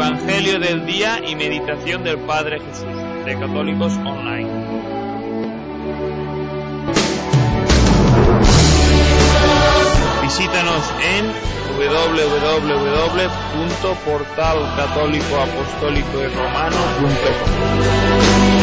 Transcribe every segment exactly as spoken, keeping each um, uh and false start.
Evangelio del día y meditación del Padre Jesús, de Católicos Online. Visítanos en doble u doble u doble u punto portal católico apostólico y romano punto com.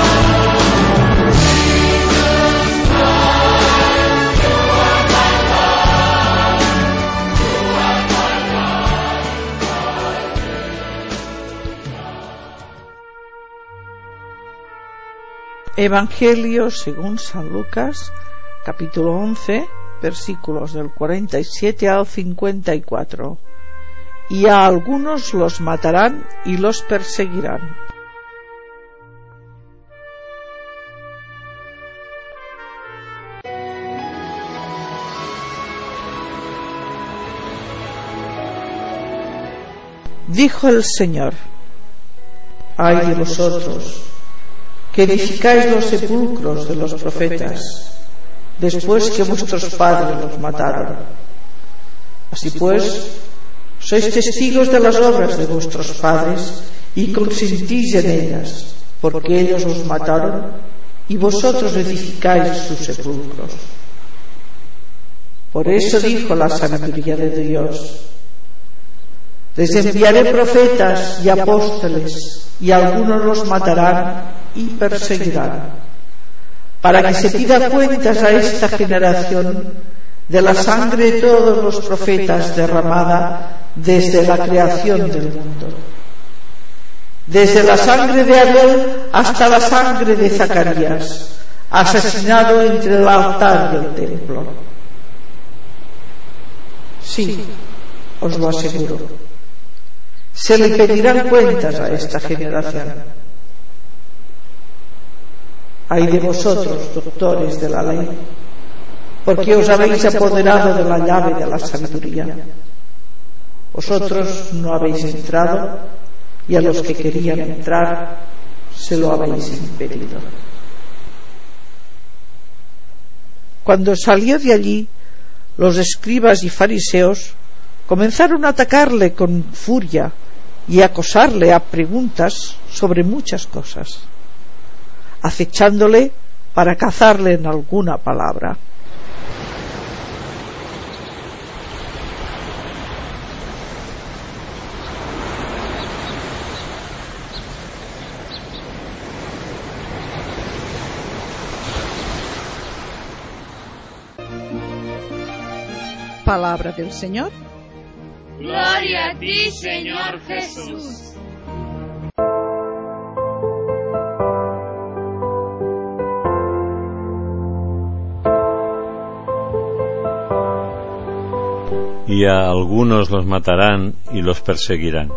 Evangelio según San Lucas, capítulo once, versículos del cuarenta y siete al cincuenta y cuatro. Y a algunos los matarán y los perseguirán. Dijo el Señor: ay de vosotros, que edificáis los sepulcros de los profetas, después que vuestros padres los mataron. Así pues, sois testigos de las obras de vuestros padres y consentís en ellas, porque ellos os mataron y vosotros edificáis sus sepulcros. Por eso dijo la sabiduría de Dios: les enviaré profetas y apóstoles, y algunos los matarán y perseguirán, para que se pida cuentas a esta generación de la sangre de todos los profetas derramada desde la creación del mundo, desde la sangre de Abel hasta la sangre de Zacarías, asesinado entre el altar y el templo. Sí, os lo aseguro, se le pedirán cuentas a esta generación. Ay de vosotros, doctores de la ley, porque os habéis apoderado de la llave de la sabiduría. Vosotros no habéis entrado, y a los que querían entrar se lo habéis impedido. Cuando salió de allí, los escribas y fariseos comenzaron a atacarle con furia y a acosarle a preguntas sobre muchas cosas, acechándole para cazarle en alguna palabra. Palabra del Señor. Gloria a ti, Señor Jesús. Y a algunos los matarán y los perseguirán.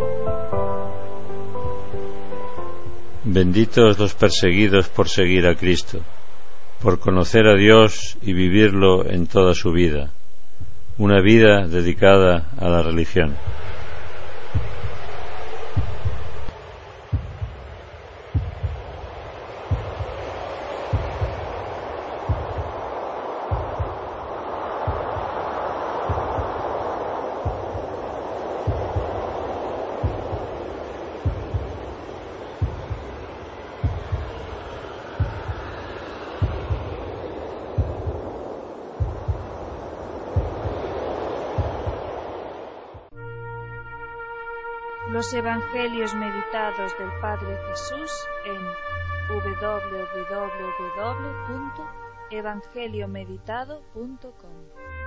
Benditos los perseguidos por seguir a Cristo, por conocer a Dios y vivirlo en toda su vida, una vida dedicada a la religión. Los Evangelios meditados del Padre Jesús en doble u doble u doble u punto evangeliomeditado punto com.